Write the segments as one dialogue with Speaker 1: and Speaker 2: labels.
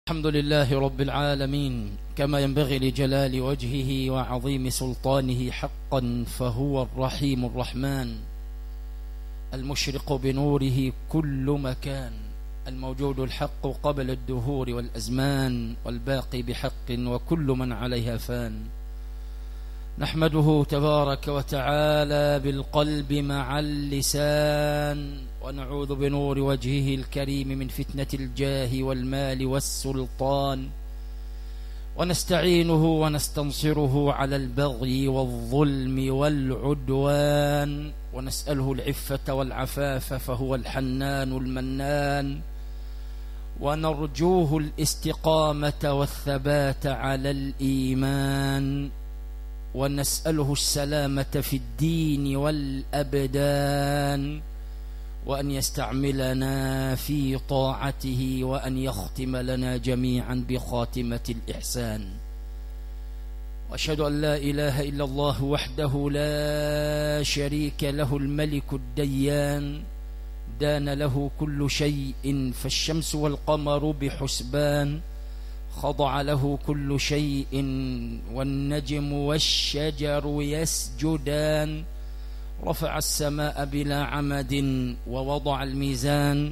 Speaker 1: الحمد لله رب العالمين، كما ينبغي لجلال وجهه وعظيم سلطانه حقا، فهو الرحيم الرحمن المشرق بنوره كل مكان، الموجود الحق قبل الدهور والأزمان، والباقي بحق وكل من عليها فان. نحمده تبارك وتعالى بالقلب مع اللسان، ونعوذ بنور وجهه الكريم من فتنة الجاه والمال والسلطان، ونستعينه ونستنصره على البغي والظلم والعدوان، ونسأله العفة والعفاف فهو الحنان المنان، ونرجوه الاستقامة والثبات على الإيمان، ونسأله السلامة في الدين والأبدان، وأن يستعملنا في طاعته، وأن يختم لنا جميعا بخاتمة الإحسان. وأشهد أن لا إله إلا الله وحده لا شريك له، الملك الديان، دان له كل شيء، فالشمس والقمر بحسبان، خضع له كل شيء، والنجم والشجر يسجدان، رفع السماء بلا عمد ووضع الميزان،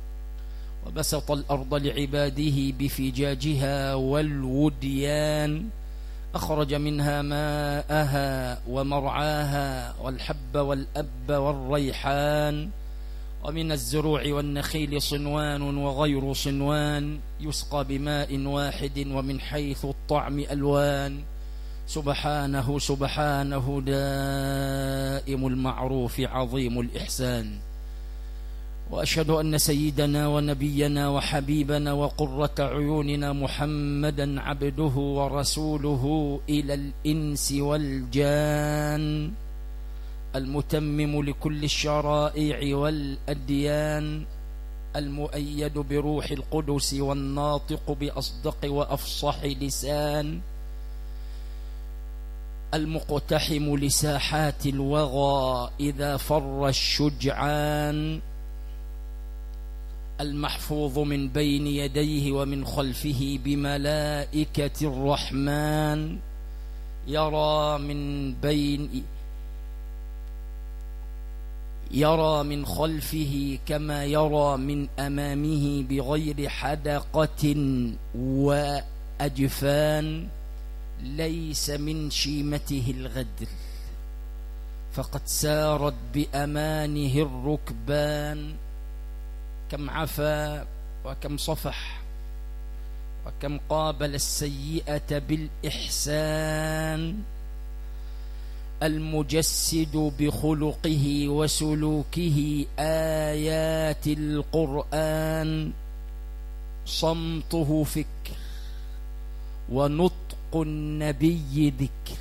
Speaker 1: وبسط الأرض لعباده بفجاجها والوديان، أخرج منها ماءها ومرعاها، والحب والأب والريحان، ومن الزروع والنخيل صنوان وغير صنوان، يسقى بماء واحد، ومن حيث الطعم ألوان. سبحانه سبحانه دائم المعروف عظيم الإحسان. وأشهد أن سيدنا ونبينا وحبيبنا وقرة عيوننا محمدا عبده ورسوله إلى الإنس والجان، المتمم لكل الشرائع والأديان، المؤيد بروح القدس، والناطق بأصدق وأفصح لسان، المقتحم لساحات الوغى إذا فر الشجعان، المحفوظ من بين يديه ومن خلفه بملائكة الرحمن، يرى من خلفه كما يرى من أمامه بغير حدقة وأجفان، ليس من شيمته الغدر، فقد سارت بأمانه الركبان، كم عفا وكم صفح، وكم قابل السيئة بالإحسان، المجسد بخلقه وسلوكه آيات القرآن، صمته فكر ونطق النبي ذكر،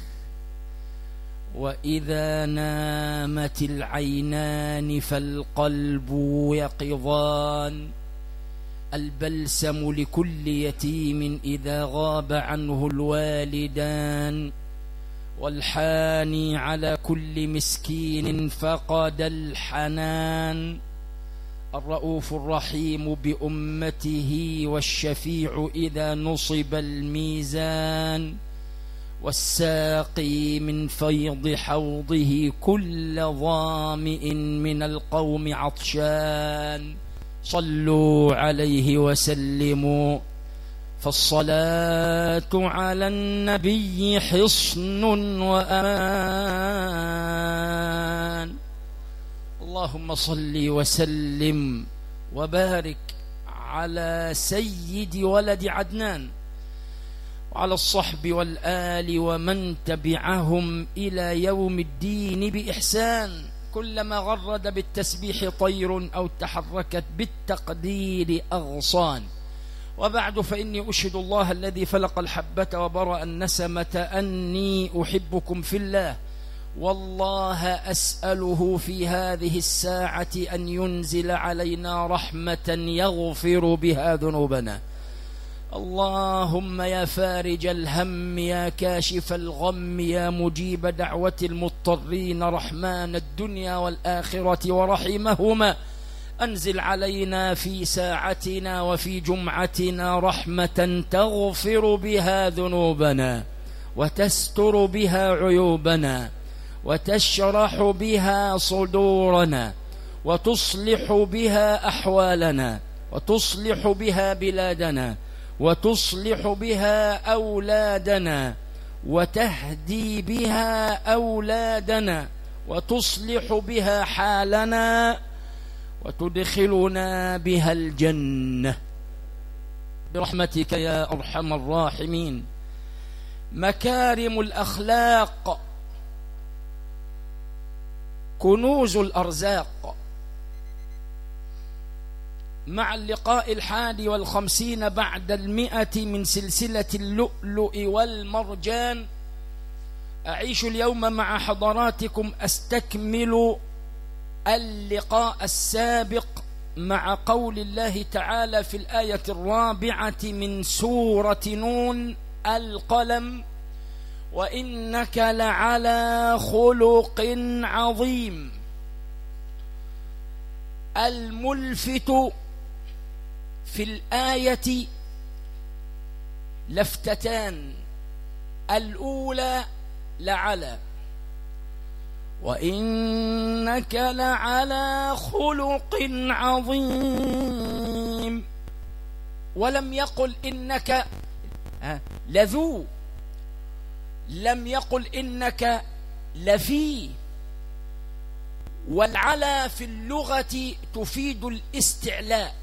Speaker 1: وإذا نامت العينان فالقلب يقظان، البلسم لكل يتيم إذا غاب عنه الوالدان، والحاني على كل مسكين فقد الحنان، الرؤوف الرحيم بأمته، والشفيع إذا نصب الميزان، والساقي من فيض حوضه كل ظامئ من القوم عطشان. صلوا عليه وسلموا، فالصلاة على النبي حصن وأمان. اللهم صل وسلم وبارك على سيد ولد عدنان، وعلى الصحب والآل ومن تبعهم إلى يوم الدين بإحسان، كلما غرد بالتسبيح طير أو تحركت بالتقدير أغصان. وبعد، فإني أشهد الله الذي فلق الحبة وبرأ النسمة أني أحبكم في الله، والله أسأله في هذه الساعة أن ينزل علينا رحمة يغفر بها ذنوبنا. اللهم يا فارج الهم، يا كاشف الغم، يا مجيب دعوة المضطرين، رحمن الدنيا والآخرة ورحمهما، أنزل علينا في ساعتنا وفي جمعتنا رحمة تغفر بها ذنوبنا وتستر بها عيوبنا وتشرح بها صدورنا وتصلح بها أحوالنا وتصلح بها بلادنا وتصلح بها أولادنا وتهدي بها أولادنا وتصلح بها حالنا وتدخلنا بها الجنة برحمتك يا أرحم الراحمين. مكارم الأخلاق كنوز الأرزاق. مع اللقاء 51 بعد 100 من سلسلة اللؤلؤ والمرجان، أعيش اليوم مع حضراتكم أستكمل اللقاء السابق مع قول الله تعالى في الآية 4 من سورة نون: القلم وإنك لعلى خلق عظيم. الملفت في الآية لفتتان، الأولى لعلى، وإنك لعلى خلق عظيم، ولم يقل إنك لذو، لم يقل إنك لفي. والعلى في اللغة تفيد الاستعلاء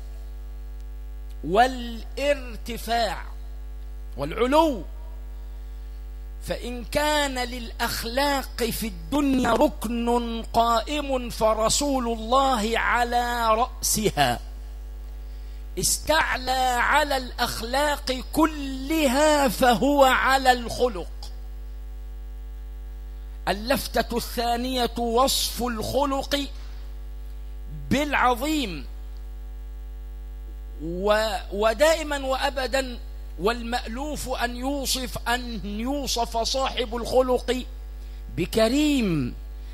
Speaker 1: والارتفاع والعلو، فإن كان للأخلاق في الدنيا ركن قائم فرسول الله على رأسها، استعلى على الأخلاق كلها فهو على الخلق. اللفتة الثانية وصف الخلق بالعظيم، ودائما وأبدا والمألوف أن يوصف صاحب الخلق بكريم.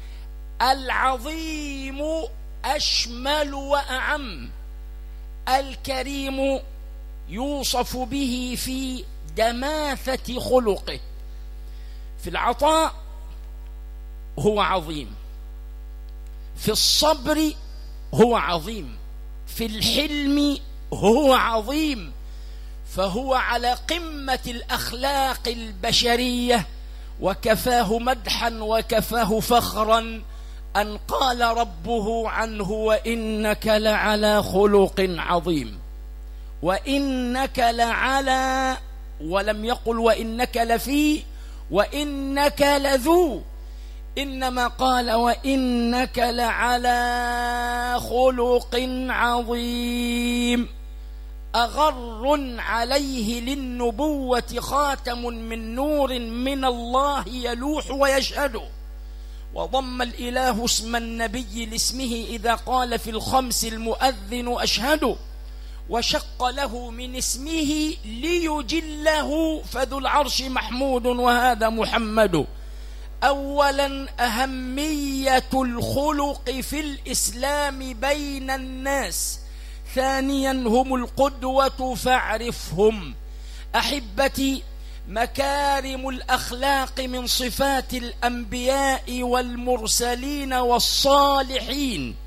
Speaker 1: العظيم أشمل وأعم، الكريم يوصف به في دماثة خلقه. في العطاء هو عظيم، في الصبر هو عظيم، في الحلم هو عظيم، فهو على قمة الأخلاق البشرية، وكفاه مدحا وكفاه فخرا أن قال ربه عنه: وإنك لعلى خلق عظيم. وإنك لعلى، ولم يقل وإنك لفي وإنك لذو، إنما قال وإنك لعلى خلق عظيم. أغر عليه للنبوة خاتم من نور من الله يلوح ويشهد، وضم الإله اسم النبي لاسمه إذا قال في الخمس المؤذن أشهد، وشق له من اسمه ليجله فذو العرش محمود وهذا محمد. أولا أهمية الخلق في الإسلام بين الناس، ثانيا هم القدوة فاعرفهم. أحبتي، مكارم الأخلاق من صفات الأنبياء والمرسلين والصالحين.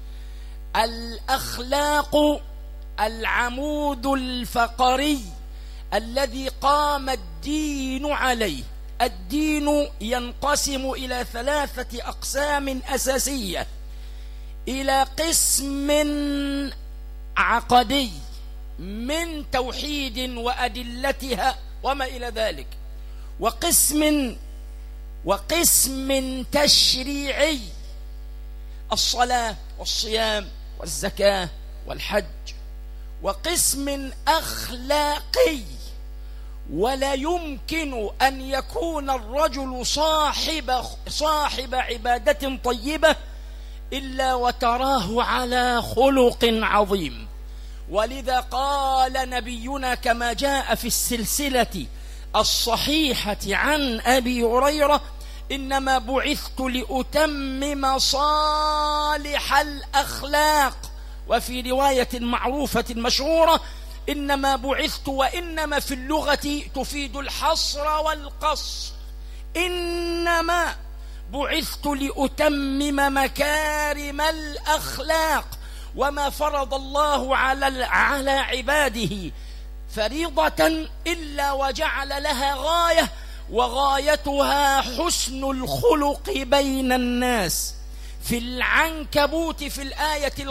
Speaker 1: الأخلاق العمود الفقري الذي قام الدين عليه. الدين ينقسم إلى 3 أقسام أساسية: إلى قسم عقدي من توحيد وأدلتها وما إلى ذلك، وقسم تشريعي: الصلاة والصيام والزكاة والحج، وقسم أخلاقي: ولا يمكن أن يكون الرجل صاحب عبادة طيبة إلا وتراه على خلق عظيم. ولذا قال نبينا كما جاء في السلسلة الصحيحة عن أبي هريرة: إنما بعثت لأتمم صالح الأخلاق وفي رواية معروفة مشهورة: إنما بعثت، وإنما في اللغة تفيد الحصر والقصر، إنما بعثت لأتمم مكارم الأخلاق، وما فرض الله على عباده فريضة إلا وجعل لها غاية، وغايتها حسن الخلق بين الناس. في العنكبوت في الآية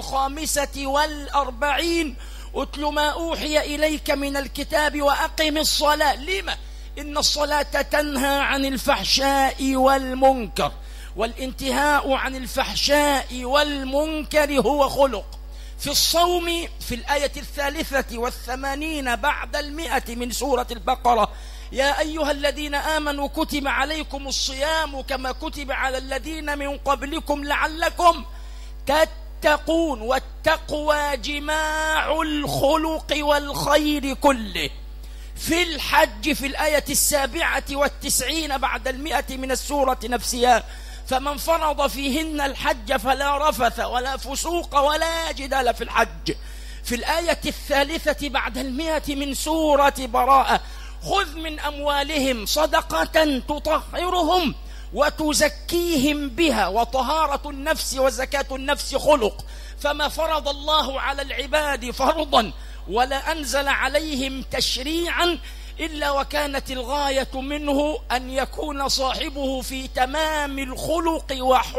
Speaker 1: 45: أتل ما أوحي إليك من الكتاب وأقم الصلاة. لما؟ إن الصلاة تنهى عن الفحشاء والمنكر، والانتهاء عن الفحشاء والمنكر هو خلق. في الصوم في الآية 83 بعد 100 من سورة البقرة: يا أيها الذين آمنوا كتب عليكم الصيام كما كتب على الذين من قبلكم لعلكم تتقون. والتقوى جماع الخلق والخير كله. في الحج في الآية 97 بعد 100 من السورة نفسها: فمن فرض فيهن الحج فلا رفث ولا فسوق ولا جدال في الحج. في الآية 3 بعد 100 من سورة براءة: خذ من أموالهم صدقة تطهرهم وتزكيهم بها. وطهارة النفس وزكاة النفس خلق. فما فرض الله على العباد فرضا ولا أنزل عليهم تشريعا إلا وكانت الغاية منه أن يكون صاحبه في تمام الخلق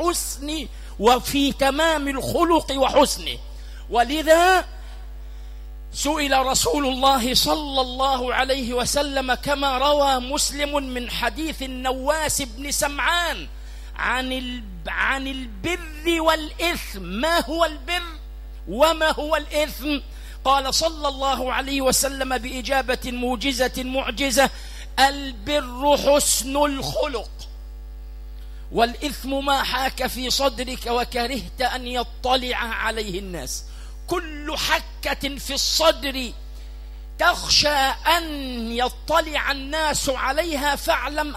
Speaker 1: وحسنه. ولذا سئل رسول الله صلى الله عليه وسلم كما روى مسلم من حديث النواس بن سمعان عن البر والإثم: ما هو البر وما هو الإثم؟ قال صلى الله عليه وسلم بإجابة موجزة معجزة: البر حسن الخلق، والإثم ما حاك في صدرك وكرهت أن يطلع عليه الناس. كل حكة في الصدر تخشى أن يطلع الناس عليها فاعلم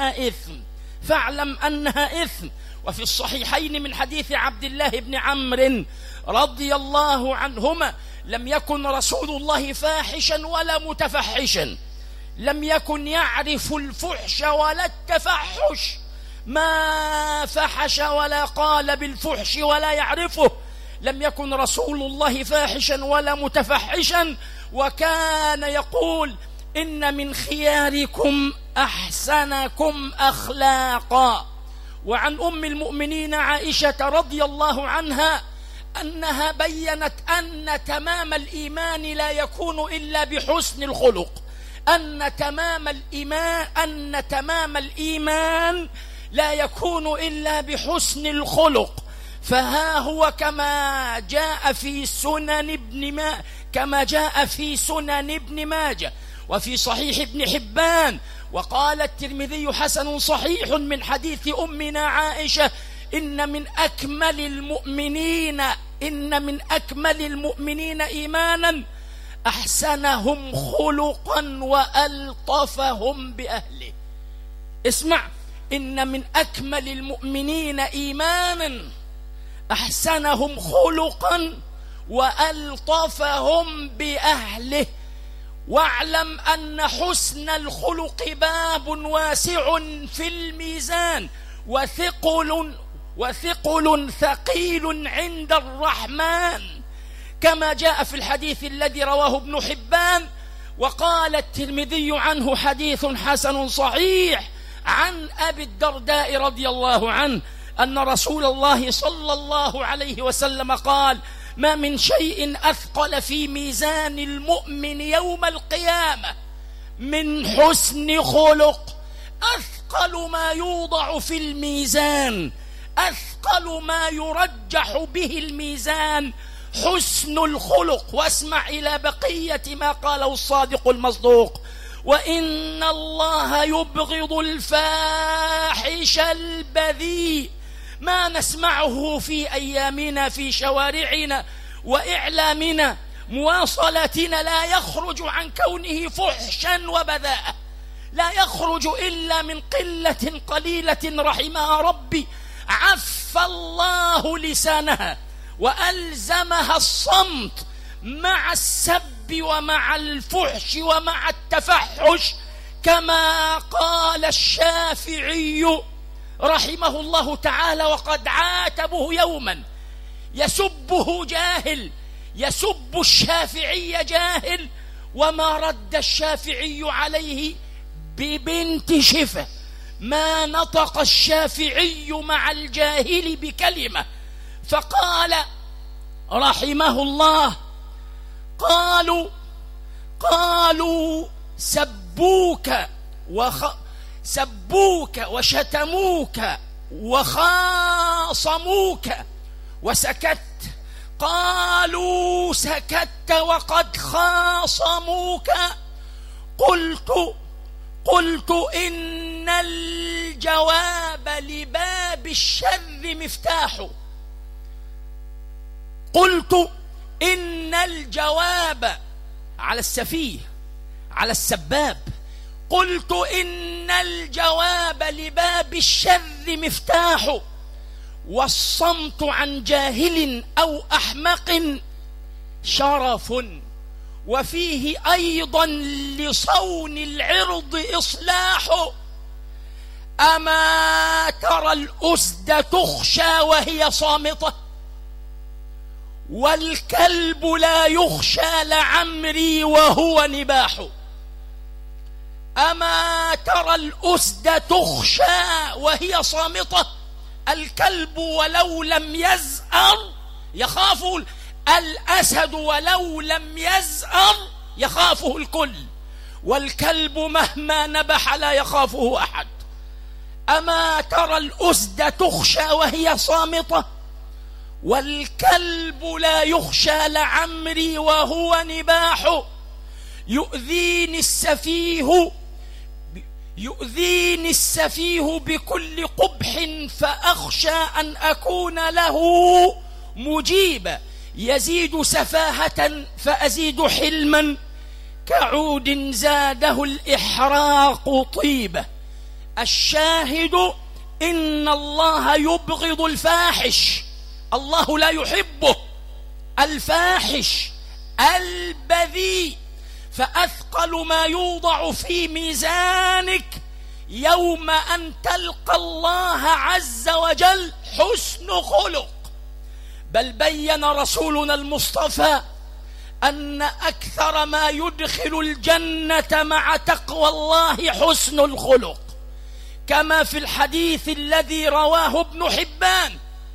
Speaker 1: أنها إثم. وفي الصحيحين من حديث عبد الله بن عمرو رضي الله عنهما: لم يكن رسول الله فاحشا ولا متفحشا، لم يكن يعرف الفحش ولا التفحش، ما فحش ولا قال بالفحش ولا يعرفه. لم يكن رسول الله فاحشا ولا متفحشا، وكان يقول: إن من خياركم أحسنكم أخلاقا. وعن أم المؤمنين عائشة رضي الله عنها أنها بيّنت أن تمام الإيمان لا يكون إلا بحسن الخلق، أن تمام الإيمان لا يكون إلا بحسن الخلق. فها هو كما جاء في سنن ابن ماجه وفي صحيح ابن حبان. وقال الترمذي: حسن صحيح من حديث أمنا عائشة: إن من أكمل المؤمنين إيمانا أحسنهم خلقا وألطفهم بأهله. اسمع: إن من أكمل المؤمنين إيمانا أحسنهم خلقا وألطفهم بأهله. واعلم أن حسن الخلق باب واسع في الميزان وثقل ثقيل عند الرحمن، كما جاء في الحديث الذي رواه ابن حبان. وقال الترمذي عنه: حديث حسن صحيح عن أبي الدرداء رضي الله عنه أن رسول الله صلى الله عليه وسلم قال: ما من شيء أثقل في ميزان المؤمن يوم القيامة من حسن خلق. أثقل ما يوضع في الميزان، أثقل ما يرجح به الميزان حسن الخلق. واسمع إلى بقية ما قاله الصادق المصدوق: وإن الله يبغض الفاحش البذيء. ما نسمعه في أيامنا في شوارعنا وإعلامنا مواصلاتنا لا يخرج عن كونه فحشا وبذاء، لا يخرج إلا من قلة قليلة رحمها ربي عف الله لسانها وألزمها الصمت مع السب ومع الفحش ومع التفحش، كما قال الشافعي رحمه الله تعالى وقد عاتبه يوما يسبه جاهل، يسب الشافعي جاهل، وما رد الشافعي عليه ببنت شفة، ما نطق الشافعي مع الجاهل بكلمة. فقال رحمه الله: قالوا سبوك وشتموك وخاصموك وسكت. قالوا سكت وقد خاصموك. قلت إن الجواب لباب الشر مفتاح. قلت إن الجواب على السفيه، على السباب. قلت إن الجواب لباب الشر مفتاح، والصمت عن جاهل أو أحمق شرف، وفيه أيضا لصون العرض إصلاح. أما ترى الأسد تخشى وهي صامتة، والكلب لا يخشى لعمري وهو نباح. أما ترى الأسد تخشى وهي صامتة، الكلب ولو لم يزأر يخافه الأسد، ولو لم يزأر يخافه الكل، والكلب مهما نبح لا يخافه أحد. أما ترى الأسد تخشى وهي صامتة، والكلب لا يخشى لعمري وهو نباح. يؤذيني السفيه بكل قبح، فأخشى أن أكون له مجيبا. يزيد سفاهة فأزيد حلما، كعود زاده الإحراق طيبة. الشاهد إن الله يبغض الفاحش، الله لا يحبه الفاحش البذيء. فأثقل ما يوضع في ميزانك يوم أن تلقى الله عز وجل حسن خلق. بل بين رسولنا المصطفى أن أكثر ما يدخل الجنة مع تقوى الله حسن الخلق، كما في الحديث الذي رواه ابن حبان،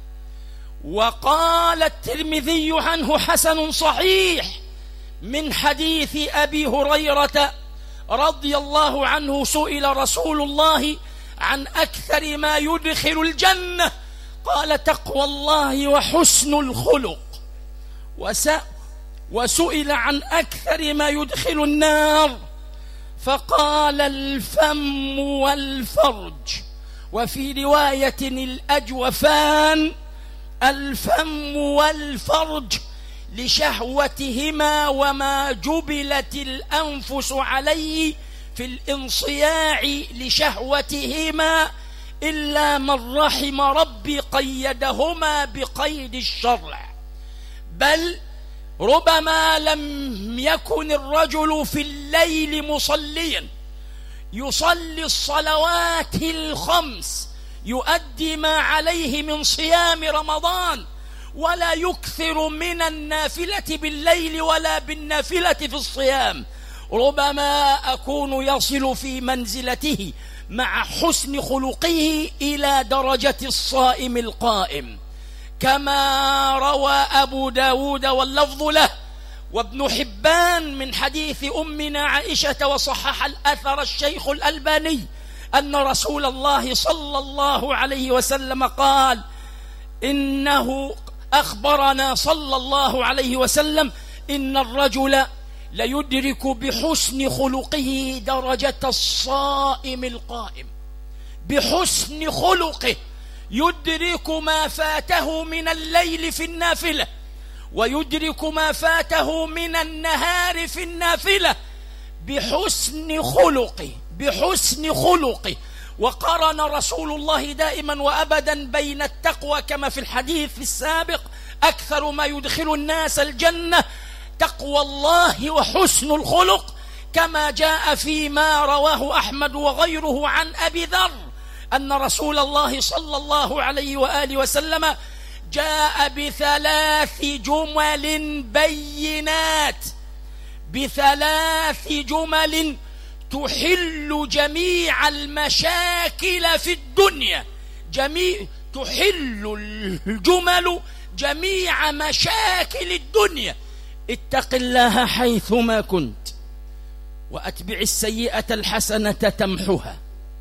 Speaker 1: وقال الترمذي عنه حسن صحيح، من حديث أبي هريرة رضي الله عنه: سئل رسول الله عن أكثر ما يدخل الجنة، قال: تقوى الله وحسن الخلق. وسئل عن أكثر ما يدخل النار، فقال: الفم والفرج. وفي رواية: الأجوفان. الفم والفرج لشهوتهما وما جبلت الأنفس عليه في الانصياع لشهوتهما، إلا من رحم ربي قيدهما بقيد الشرع. بل ربما لم يكن الرجل في الليل مصليا يصلي الصلوات الخمس، يؤدي ما عليه من صيام رمضان، ولا يكثر من النافلة بالليل ولا بالنافلة في الصيام، ربما أكون يصل في منزلته مع حسن خلقه إلى درجة الصائم القائم، كما روى أبو داود واللفظ له وابن حبان من حديث أمنا عائشة، وصحح الأثر الشيخ الألباني، أن رسول الله صلى الله عليه وسلم قال: إنه أخبرنا صلى الله عليه وسلم إن الرجل ليدرك بحسن خلقه درجة الصائم القائم. بحسن خلقه يدرك ما فاته من الليل في النافلة، ويدرك ما فاته من النهار في النافلة، بحسن خلقه، بحسن خلقه. وقرن رسول الله دائما وأبدا بين التقوى كما في الحديث السابق أكثر ما يدخل الناس الجنة تقوى الله وحسن الخلق، كما جاء فيما رواه أحمد وغيره عن أبي ذر أن رسول الله صلى الله عليه وآله وسلم جاء بثلاث جمل بينات، بثلاث جمل تحل جميع المشاكل في الدنيا، تحل الجمل جميع مشاكل الدنيا. اتق الله حيثما كنت، وأتبع السيئة الحسنة تمحها،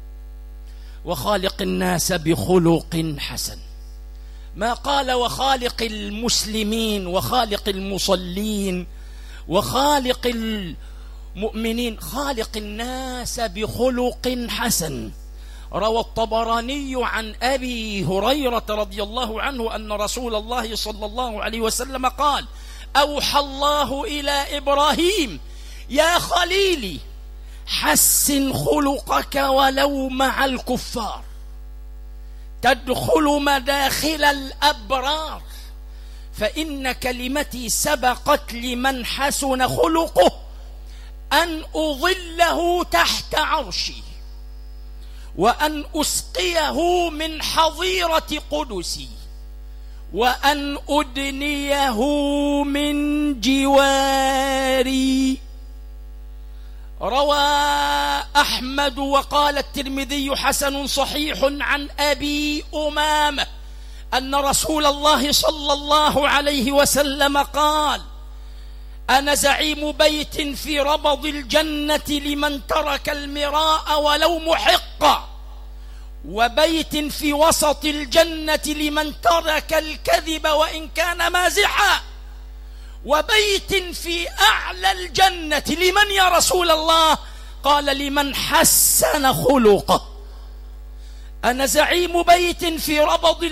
Speaker 1: وخالق الناس بخلق حسن. ما قال وخالق المسلمين وخالق المصلين وخالق المؤمنين، خالق الناس بخلق حسن. روى الطبراني عن أبي هريرة رضي الله عنه أن رسول الله صلى الله عليه وسلم قال: أوحى الله إلى إبراهيم: يا خليلي حسن خلقك ولو مع الكفار تدخل مداخل الأبرار، فإن كلمتي سبقت لمن حسن خلقه أن أظله تحت عرشي، وأن أسقيه من حظيرة قدسي، وأن أدنيه من جواري. روى أحمد وقال الترمذي حسن صحيح عن أبي أمامة أن رسول الله صلى الله عليه وسلم قال: أنا زعيم بيت في ربض الجنة لمن ترك المراء ولو محقا، وبيت في وسط الجنة لمن ترك الكذب وإن كان مازحا، وبيت في أعلى الجنة لمن يا رسول الله؟ قال: لمن حسن خلقه. أنا زعيم بيت في ربض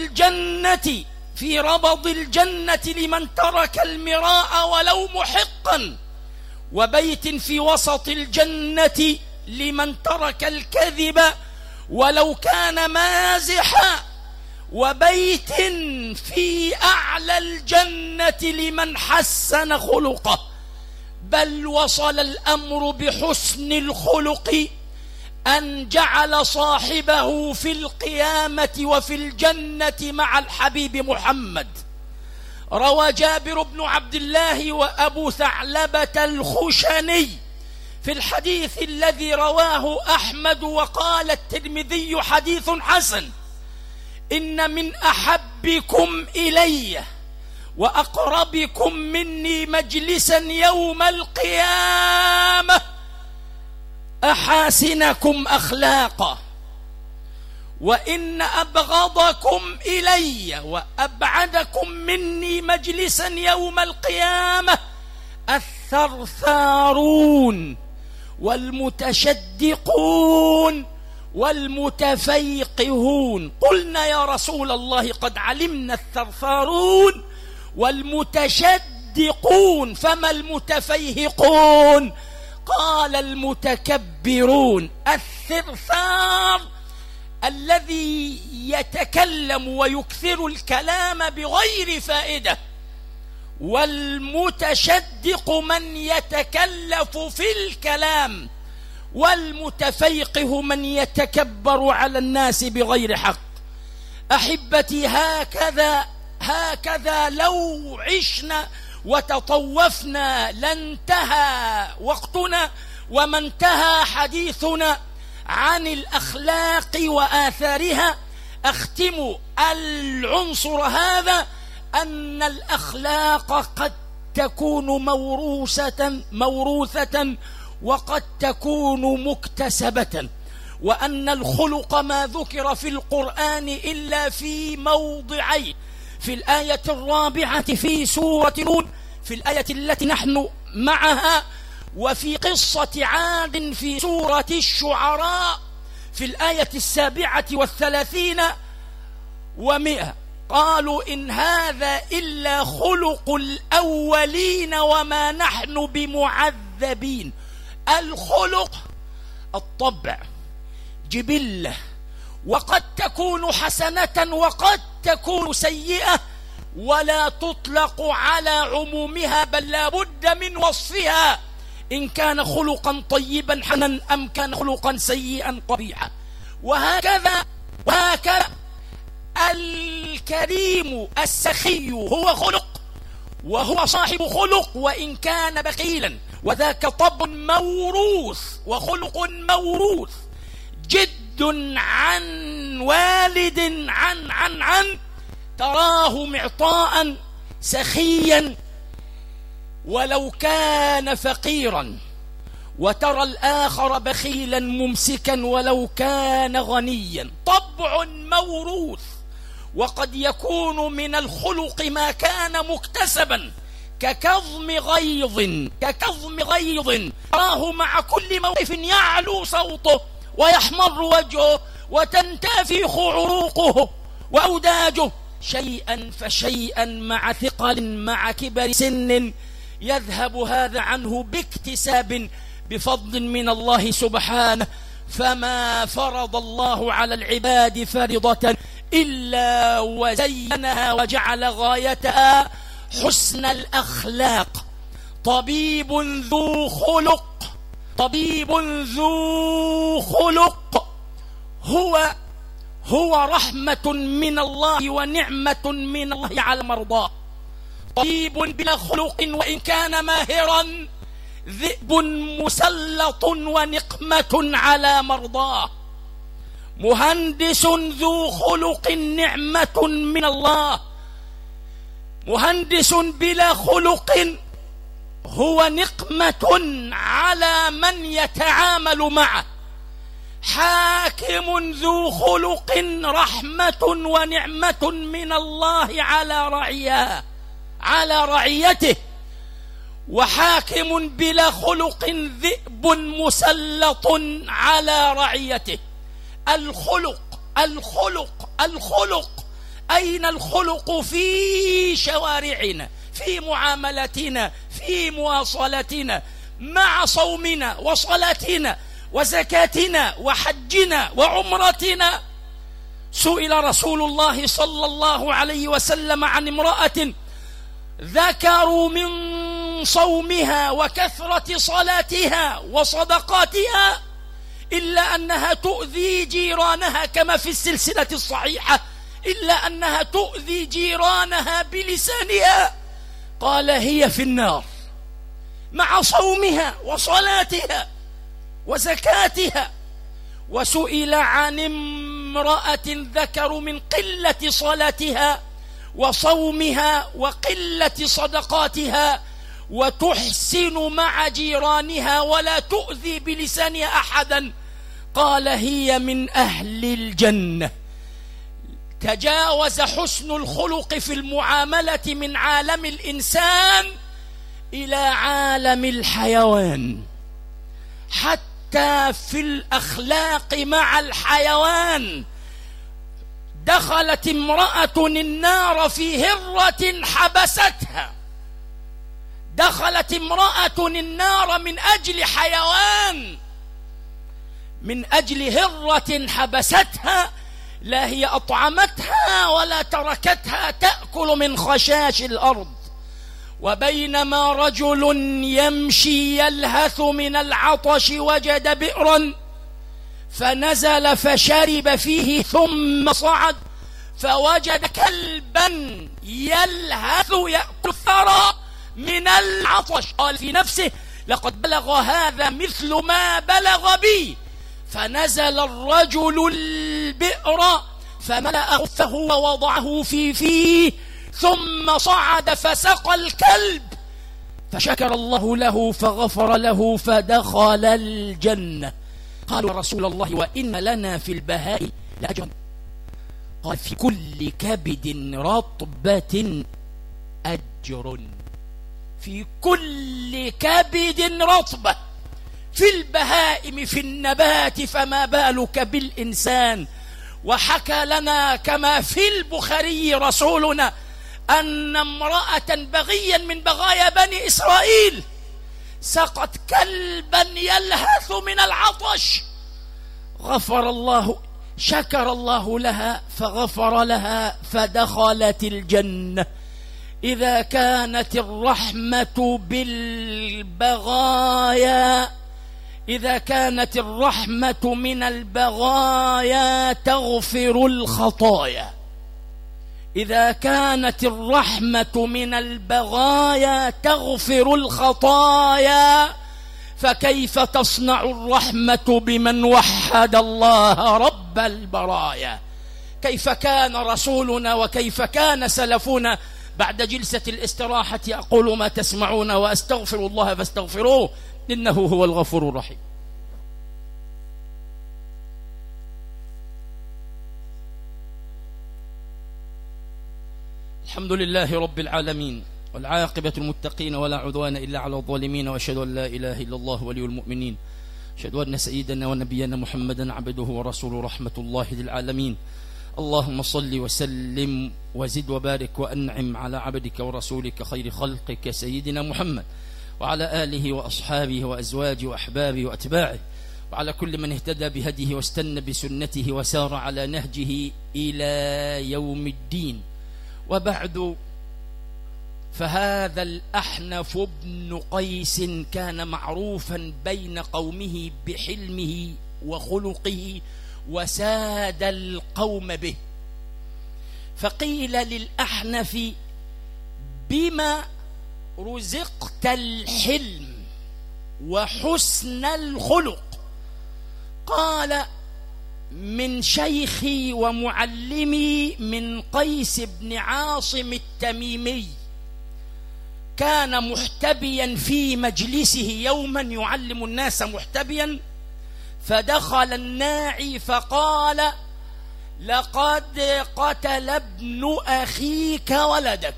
Speaker 1: الجنة لمن ترك المراء ولو محقا، وبيت في وسط الجنة لمن ترك الكذب ولو كان مازحا، وبيت في أعلى الجنة لمن حسن خلقه. بل وصل الأمر بحسن الخلق أن جعل صاحبه في القيامة وفي الجنة مع الحبيب محمد. روى جابر بن عبد الله وأبو ثعلبة الخشني في الحديث الذي رواه أحمد وقال الترمذي حديث حسن: إن من أحبكم إلي وأقربكم مني مجلسا يوم القيامة أحاسنكم أخلاقا، وإن أبغضكم إلي وأبعدكم مني مجلسا يوم القيامة الثرثارون والمتشدقون والمتفيقهون. قلنا يا رسول الله: قد علمنا الثرثارون والمتشدقون، فما المتفيهقون؟ قال: المتكبرون. الثرثار الذي يتكلم ويكثر الكلام بغير فائدة، والمتشدق من يتكلف في الكلام، والمتفيقه من يتكبر على الناس بغير حق. أحبتي، هكذا لو عشنا وتطوفنا لانتهى وقتنا وما انتهى حديثنا عن الأخلاق وآثارها. أختم العنصر هذا أن الأخلاق قد تكون موروثة وقد تكون مكتسبة، وأن الخلق ما ذكر في القرآن إلا في موضعين: في الآية 4 في سورة نون، في الآية التي نحن معها، وفي قصة عاد في سورة الشعراء في الآية 37 و100. قالوا: إن هذا إلا خلق الأولين وما نحن بمعذبين. الخلق الطبع، جبلة، وقد تكون حسنة وقد تكون سيئة، ولا تطلق على عمومها، بل لا بد من وصفها إن كان خلقا طيبا حسنا أم كان خلقا سيئا قبيحا. وهكذا الكريم السخي هو خلق، وهو صاحب خلق وإن كان بخيلا، وذاك طبع موروث وخلق موروث، جد عن والد عن تراه معطاء سخيا ولو كان فقيرا، وترى الآخر بخيلا ممسكا ولو كان غنيا. طبع موروث. وقد يكون من الخلق ما كان مكتسبا ككظم غيظ تراه مع كل موقف يعلو صوته ويحمر وجهه وتنتفخ عروقه وأوداجه، شيئا فشيئا مع ثقل مع كبر سن يذهب هذا عنه باكتساب بفضل من الله سبحانه. فما فرض الله على العباد فرضة إلا وزينها وجعل غايتها حسن الأخلاق. طبيب ذو خلق هو رحمة من الله ونعمة من الله على مرضاه. طبيب بلا خلق وإن كان ماهرا ذئب مسلط ونقمة على مرضاه. مهندس ذو خلق نعمة من الله. مهندس بلا خلق هو نقمة على من يتعامل معه. حاكم ذو خلق رحمة ونعمة من الله على رعيته. وحاكم بلا خلق ذئب مسلط على رعيته. الخلق أين الخلق؟ في شوارعنا، في معاملتنا، في مواصلتنا، مع صومنا وصلاتنا وزكاتنا وحجنا وعمرتنا. سئل رسول الله صلى الله عليه وسلم عن امرأة ذكروا من صومها وكثرة صلاتها وصدقاتها إلا أنها تؤذي جيرانها، كما في السلسلة الصحيحة، إلا أنها تؤذي جيرانها بلسانها. قال هي في النار مع صومها وصلاتها وزكاتها. وسئل عن امرأة ذكروا من قلة صلاتها وصومها وقلة صدقاتها وتحسن مع جيرانها ولا تؤذي بلسانها أحدا. قال هي من أهل الجنة. تجاوز حسن الخلق في المعاملة من عالم الإنسان إلى عالم الحيوان، حتى في الأخلاق مع الحيوان. دخلت امرأة النار في هرة حبستها. دخلت امرأة النار من أجل حيوان، من أجل هرة حبستها، لا هي أطعمتها ولا تركتها تأكل من خشاش الأرض. وبينما رجل يمشي يلهث من العطش وجد بئرا فنزل فشرب فيه ثم صعد فوجد كلبا يلهث يأكل الثرى من العطش. قال في نفسه لقد بلغ هذا مثل ما بلغ بي. فنزل الرجل البئر فملأ خفه ووضعه في فيه ثم صعد فسقى الكلب فشكر الله له فغفر له فدخل الجنة. قالوا رسول الله وإن لنا في البهاء لأجرا. قال في كل كبد رطبة أجر. في كل كبد رطبة، في البهائم في النبات، فما بالك بالإنسان. وحكى لنا كما في البخاري رسولنا أن امرأة بغيا من بغايا بني إسرائيل سقت كلبا يلهث من العطش، شكر الله لها فغفر لها فدخلت الجنة. إذا كانت الرحمة بالبغايا، إذا كانت الرحمة من البغايا تغفر الخطايا، إذا كانت الرحمة من البغايا تغفر الخطايا، فكيف تصنع الرحمة بمن وحد الله رب البرايا؟ كيف كان رسولنا وكيف كان سلفنا؟ بعد جلسة الاستراحة أقول ما تسمعون وأستغفر الله فاستغفروه إنه هو الغفور الرحيم. الحمد لله رب العالمين، والعاقبة المتقين ولا عدوان إلا على الظالمين، وأشهد أن لا إله إلا الله ولي المؤمنين، أشهد أن سيدنا ونبينا محمدا عبده ورسوله رحمة الله للعالمين. اللهم صل وسلم وزد وبارك وأنعم على عبدك ورسولك خير خلقك سيدنا محمد، وعلى آله وأصحابه وأزواجه وأحبابه وأتباعه، وعلى كل من اهتدى بهديه واستنى بسنته وسار على نهجه إلى يوم الدين. وبعد، فهذا الأحنف بن قيس كان معروفا بين قومه بحلمه وخلقه، وساد القوم به. فقيل للأحنف: بما رزقت الحلم وحسن الخلق؟ قال: من شيخي ومعلمي من قيس بن عاصم التميمي، كان محتبيا في مجلسه يوما يعلم الناس محتبيا، فدخل الناعي فقال: لقد قتل ابن أخيك ولدك،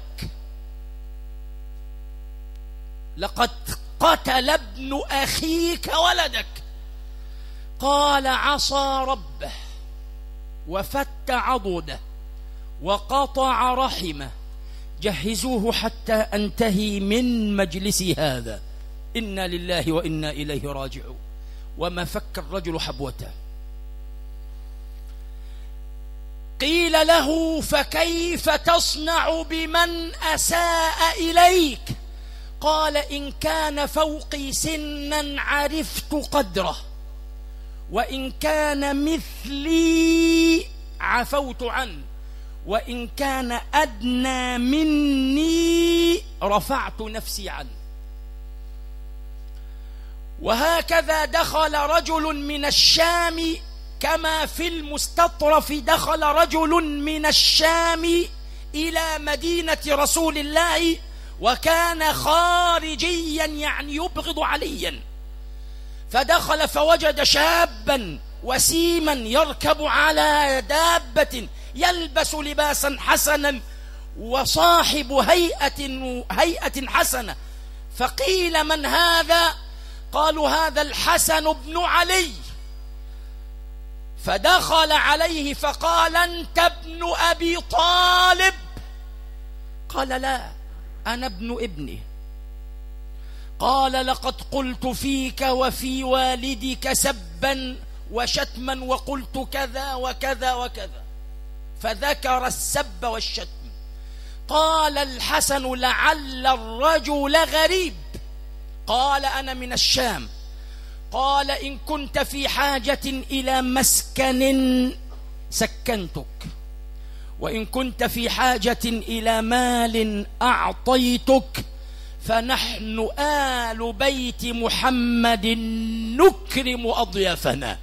Speaker 1: لقد قتل ابن أخيك ولدك. قال: عصى ربه وفت عضده وقطع رحمه، جهزوه حتى أنتهي من مجلسي هذا، إنا لله وإنا إليه راجعون. وما فك الرجل حبوته. قيل له: فكيف تصنع بمن أساء إليك؟ قال: إن كان فوقي سنا عرفت قدره، وإن كان مثلي عفوت عنه، وإن كان أدنى مني رفعت نفسي عنه. وهكذا دخل رجل من الشام، كما في المستطرف دخل رجل من الشام إلى مدينة رسول الله، وكان خارجيا يعني يبغض عليا، فدخل فوجد شابا وسيما يركب على دابة، يلبس لباسا حسنا وصاحب هيئة حسنة. فقيل: من هذا؟ قالوا: هذا الحسن بن علي. فدخل عليه فقال: أنت ابن أبي طالب؟ قال: لا، أنا ابن ابنه. قال: لقد قلت فيك وفي والدك سبا وشتما، وقلت كذا وكذا وكذا، فذكر السب والشتم. قال الحسن: لعل الرجل غريب. قال: أنا من الشام. قال: إن كنت في حاجة إلى مسكن سكنتك، وإن كنت في حاجة إلى مال أعطيتك، فنحن آل بيت محمد نكرم أضيافنا.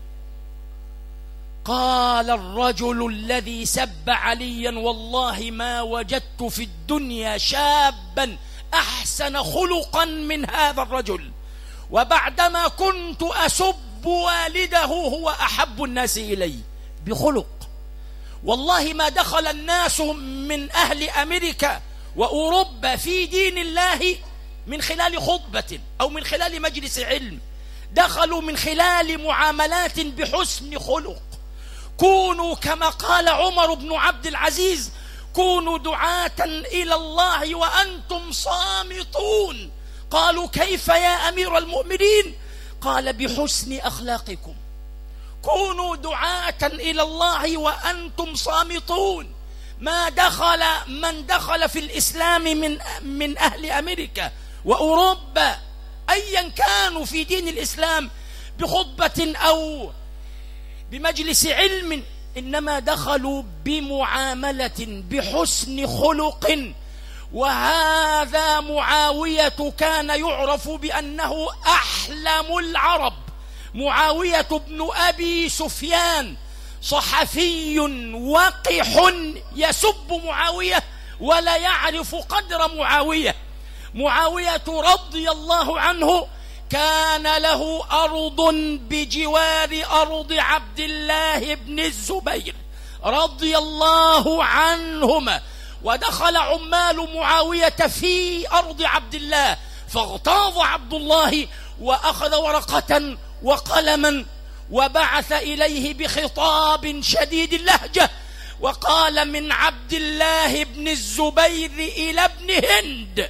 Speaker 1: قال الرجل الذي سب عليا: والله ما وجدت في الدنيا شابا أحسن خلقا من هذا الرجل، وبعدما كنت أسب والده هو أحب الناس إلي بخلق. والله ما دخل الناس من أهل أمريكا وأوروبا في دين الله من خلال خطبة أو من خلال مجلس علم، دخلوا من خلال معاملات بحسن خلق. كونوا كما قال عمر بن عبد العزيز: كونوا دعاة إلى الله وأنتم صامتون. قالوا: كيف يا أمير المؤمنين؟ قال: بحسن أخلاقكم. كونوا دعاة إلى الله وأنتم صامتون. ما دخل من دخل في الإسلام من أهل أمريكا وأوروبا أيا كانوا في دين الإسلام بخطبة أو بمجلس علم، إنما دخلوا بمعاملة بحسن خلق. وهذا معاوية كان يعرف بأنه أحلم العرب. معاوية بن أبي سفيان صحفي وقح يسب معاوية ولا يعرف قدر معاوية. معاوية رضي الله عنه كان له أرض بجوار أرض عبد الله بن الزبير رضي الله عنهما، ودخل عمال معاوية في أرض عبد الله، فاغتاظ عبد الله وأخذ ورقة وقلما وبعث إليه بخطاب شديد اللهجة وقال: من عبد الله بن الزبير إلى ابن هند،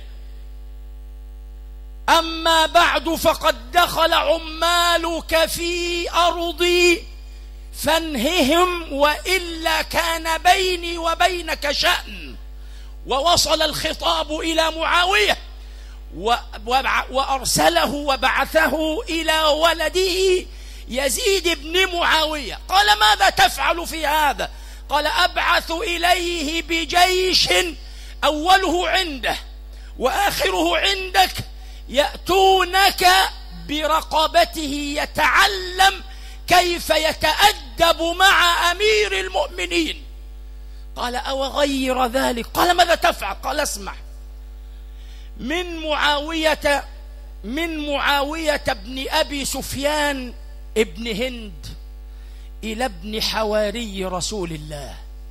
Speaker 1: أما بعد فقد دخل عمالك في أرضي فانههم وإلا كان بيني وبينك شأن. ووصل الخطاب إلى معاوية وأرسله وبعثه إلى ولده يزيد بن معاوية. قال: ماذا تفعل في هذا؟ قال: أبعث إليه بجيش أوله عنده وآخره عندك، يأتونك برقبته يتعلم كيف يتأدب مع أمير المؤمنين. قال: أو غير ذلك؟ قال: ماذا تفعل؟ قال: اسمع، من معاوية بن أبي سفيان ابن هند إلى ابن حواري رسول الله،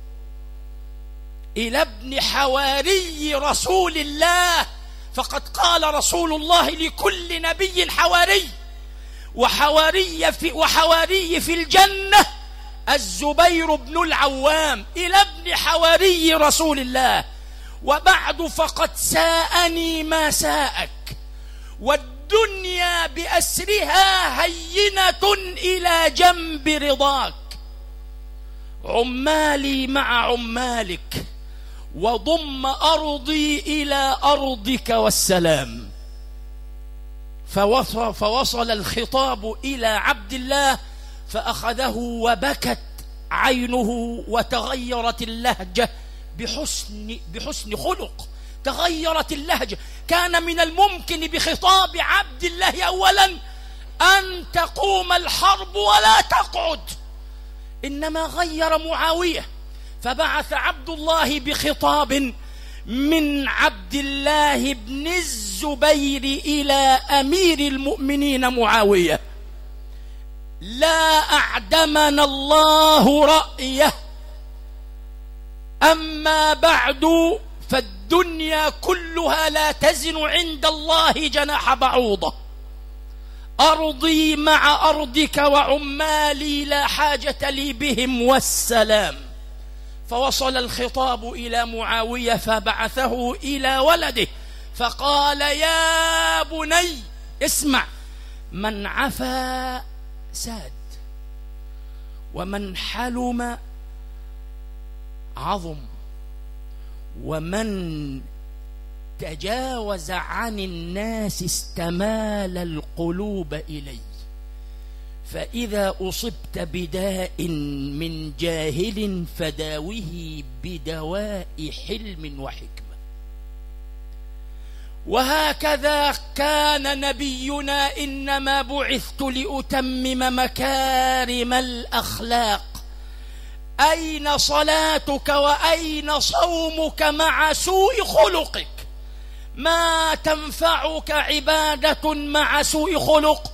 Speaker 1: إلى ابن حواري رسول الله، فقد قال رسول الله لكل نبي حواري، وحواري في الجنة الزبير بن العوام، إلى ابن حواري رسول الله. وبعد فقد ساءني ما ساءك، والدنيا بأسرها هينة إلى جنب رضاك، عمالي مع عمالك، وضم أرضي إلى أرضك والسلام. فوصل الخطاب إلى عبد الله فأخذه وبكت عينه وتغيرت اللهجة بحسن خلق، تغيرت اللهجة. كان من الممكن بخطاب عبد الله أولا أن تقوم الحرب ولا تقعد، إنما غير معاوية، فبعث عبد الله بخطاب من عبد الله بن الزبير إلى أمير المؤمنين معاوية: لا أعدمنا الله رأيه، أما بعد فالدنيا كلها لا تزن عند الله جناح بعوضة، أرضي مع أرضك وعمالي لا حاجة لي بهم والسلام. فوصل الخطاب إلى معاوية فبعثه إلى ولده فقال: يا بني اسمع، من عفا ساد، ومن حلم عظم، ومن تجاوز عن الناس استمال القلوب إلي، فإذا أصبت بداء من جاهل فداوه بدواء حلم وحكمة. وهكذا كان نبينا: إنما بعثت لأتمم مكارم الأخلاق. أين صلاتك وأين صومك مع سوء خلقك؟ ما تنفعك عبادة مع سوء خلق،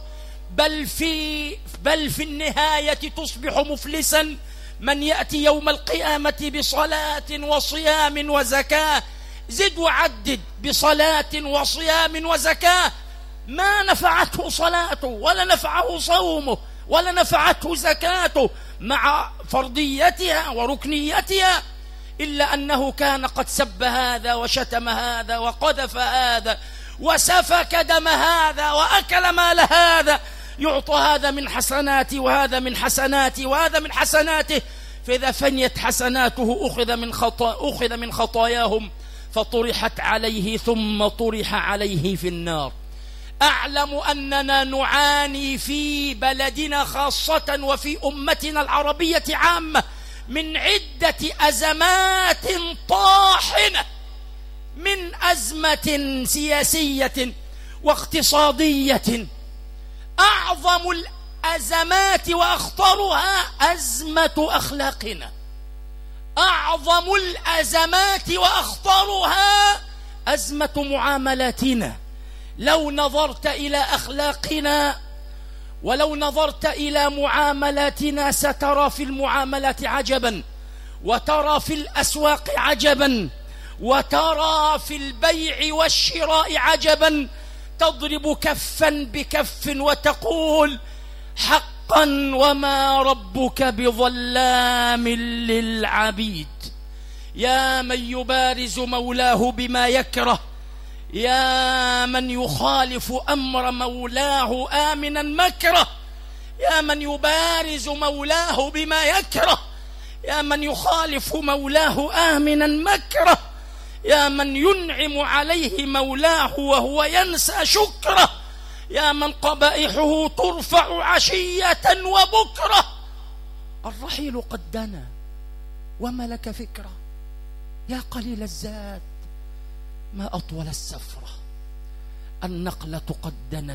Speaker 1: بل في النهاية تصبح مفلسا. من يأتي يوم القيامة بصلاة وصيام وزكاة، زد وعدد، بصلاة وصيام وزكاة، ما نفعته صلاته ولا نفعه صومه ولا نفعته زكاته مع فرضيتها وركنيتها، إلا أنه كان قد سب هذا وشتم هذا وقذف هذا وسفك دم هذا وأكل مال هذا. يعطى هذا من حسناتي وهذا من حسناتي وهذا من حسناته، فإذا فنيت حسناته أخذ من خطاياهم فطرحت عليه ثم طرح عليه في النار. أعلم أننا نعاني في بلدنا خاصة وفي أمتنا العربية عامة من عدة أزمات طاحنة، من أزمة سياسية واقتصادية. أعظم الأزمات وأخطرها أزمة أخلاقنا. أعظم الأزمات وأخطرها أزمة معاملاتنا. لو نظرت إلى أخلاقنا ولو نظرت إلى معاملاتنا سترى في المعاملات عجبا، وترى في الأسواق عجبا، وترى في البيع والشراء عجبا. تضرب كفا بكف وتقول حقا وما ربك بظلام للعبيد. يا من يبارز مولاه بما يكره، يا من يخالف أمر مولاه آمنا مكره، يا من يبارز مولاه بما يكره، يا من يخالف مولاه آمنا مكره، يا من ينعم عليه مولاه وهو ينسى شكره، يا من قبائحه ترفع عشية وبكرة. الرحيل قد دنا وما لك فكرة، يا قليل الزاد ما أطول السفرة. النقلة قد دنت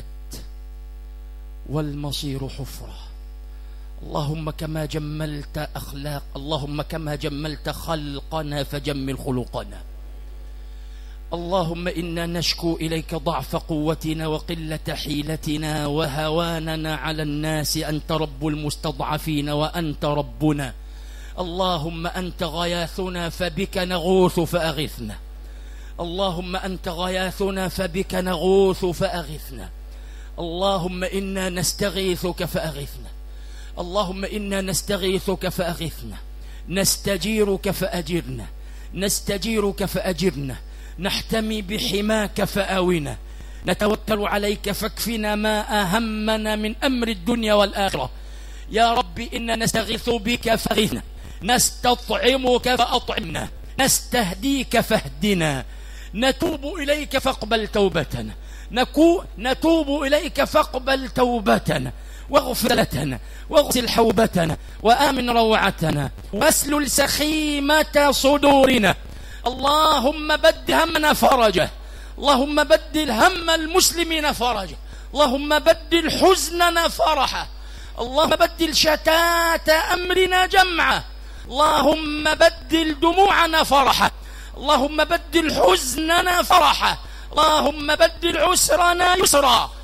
Speaker 1: والمصير حفرة. اللهم كما جملت أخلاق، اللهم كما جملت خلقنا فجمل خلقنا. اللهم إنا نشكو إليك ضعف قوتنا وقلة حيلتنا وهواننا على الناس. أنت رب المستضعفين وأنت ربنا. اللهم أنت غياثنا فبك نغوث فأغثنا. اللهم أنت غياثنا فبك نغوث فأغثنا. اللهم إنا نستغيثك فأغثنا. اللهم إنا نستغيثك فأغثنا. نستجيرك فأجرنا. نستجيرك فأجرنا. نحتمي بحماك فآونا. نتوكل عليك فاكفنا ما أهمنا من أمر الدنيا والآخرة. يا رب إنا نستغيث بك فأغثنا. نستطعمك فأطعمنا. نستهديك فاهدنا. نتوب إليك فاقبل توبتنا. نتوب إليك فاقبل توبتنا واغفر لنا واغسل حوبتنا وآمن روعتنا واسلل سخيمة صدورنا. اللهم بدل همنا فرجه. اللهم بدل هم المسلمين فرجه. اللهم بدل حزننا فرحه. اللهم بدل شتات أمرنا جمعه. اللهم بدل دموعنا فرحه. اللهم بدل حزننا فرحا. اللهم بدل عسرنا يسرا.